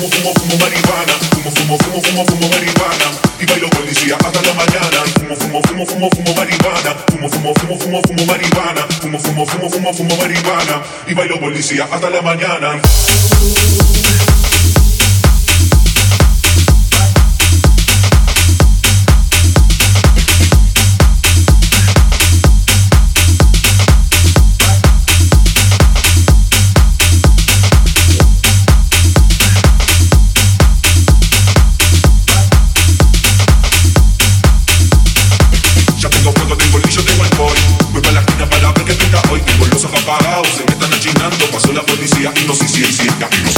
fumo marihuana, fumo marihuana y bailo policía hasta la mañana. Fumo marihuana, fumo marihuana, fumo marihuana y bailo policía hasta la mañana. Se me están achinando, pasó la policía y no sé si hay caminos.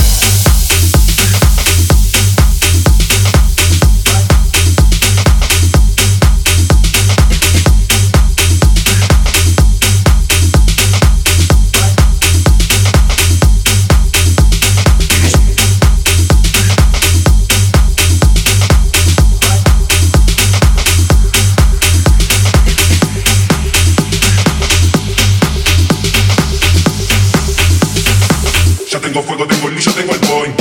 Tengo fuego, tengo el lillo, tengo el point.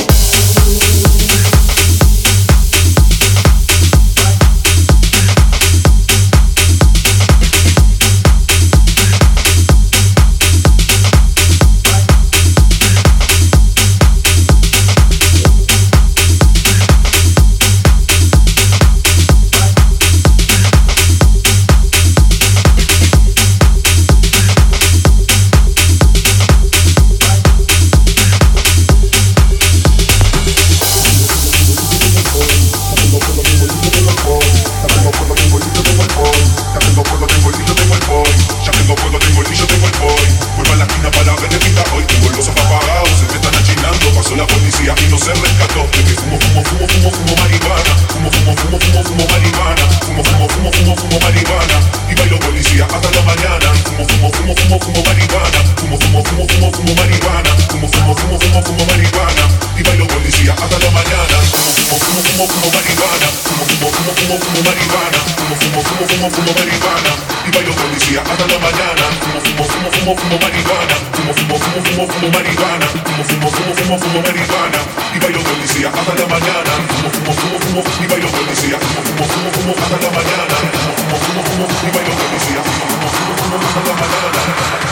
Y no se rescató, de que fumo marihuana, fumo marihuana, fumo marihuana y bailo policía hasta la mañana. Fumo marihuana, fumo marihuana, fumo marihuana y bailo policía hasta la mañana. Fumo marihuana, fumo marihuana, fumo marihuana y bailo policía hasta la mañana. Fumo marihuana, fumo marihuana, fumo marihuana y bailo policía hasta la mañana. Y bailo policía, hasta la mañana. Y bailo policía, hasta la mañana.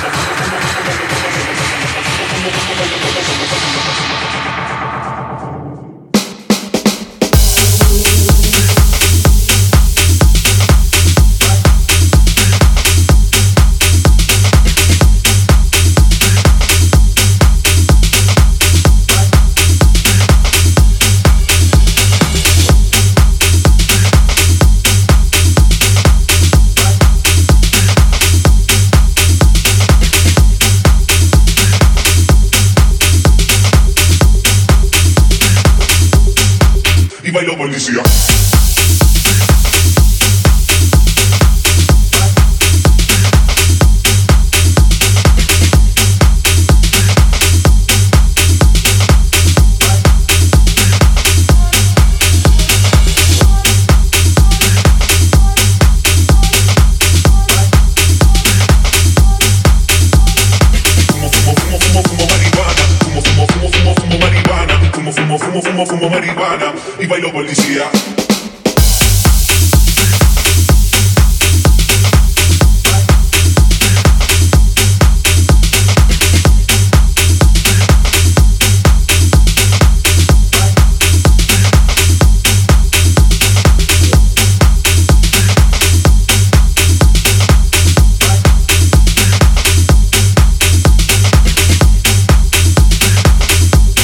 Y bailo policía. Fumo marihuana y bailo policía.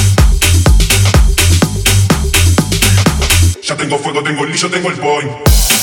Ya tengo fuego, tengo el lillo, tengo el point.